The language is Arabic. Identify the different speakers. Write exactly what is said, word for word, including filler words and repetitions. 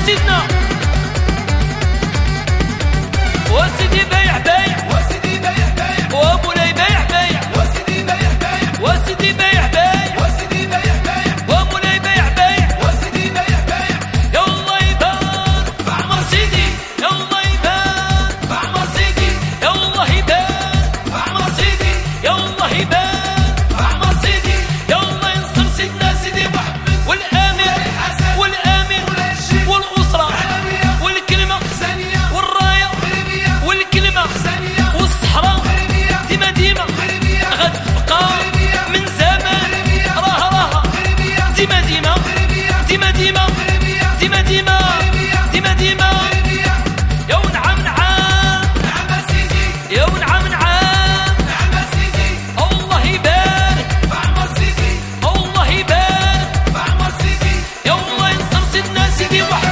Speaker 1: سيدنا وسيدي بايع بايع
Speaker 2: وسيدي بايع بايع
Speaker 1: ومولاي بايع بايع
Speaker 2: وسيدي بايع بايع
Speaker 1: وسيدي بايع بايع
Speaker 2: وسيدي بايع بايع
Speaker 1: ومولاي بايع بايع
Speaker 2: وسيدي بايع بايع
Speaker 1: يا الله يبارك
Speaker 2: بعمر سيدي
Speaker 1: يا الله يبارك
Speaker 2: بعمر سيدي
Speaker 1: يا الله يبارك
Speaker 2: بعمر سيدي
Speaker 1: يا الله يبارك
Speaker 2: بعمر سيدي
Speaker 1: يا الله ينصر سيدنا سيدي محمد والامير
Speaker 2: الحسن
Speaker 1: والامير
Speaker 2: والعشرين
Speaker 1: والاسره
Speaker 2: العربية
Speaker 1: والكلمه
Speaker 2: حسنية
Speaker 1: والرايه
Speaker 2: غربية
Speaker 1: والكلمه
Speaker 2: حسنية
Speaker 1: والصحراء
Speaker 2: غربية
Speaker 1: ديما ديما
Speaker 2: غربية
Speaker 1: غتبقى
Speaker 2: غربية
Speaker 1: من زمان
Speaker 2: غربية
Speaker 1: راها راها
Speaker 2: غربية
Speaker 1: ديما ديما
Speaker 2: غربية
Speaker 1: ديما ديما
Speaker 2: غربية
Speaker 1: ديما ديما
Speaker 2: غربية
Speaker 1: ديما ديما
Speaker 2: غربية
Speaker 1: يا ونعم نعم
Speaker 2: نعم سيدي
Speaker 1: يا ونعم نعم
Speaker 2: نعم سيدي
Speaker 1: الله يبارك
Speaker 2: بعمر سيدي
Speaker 1: الله يبارك
Speaker 2: بعمر سيدي
Speaker 1: يا الله ينصر سيدنا سيدي محمد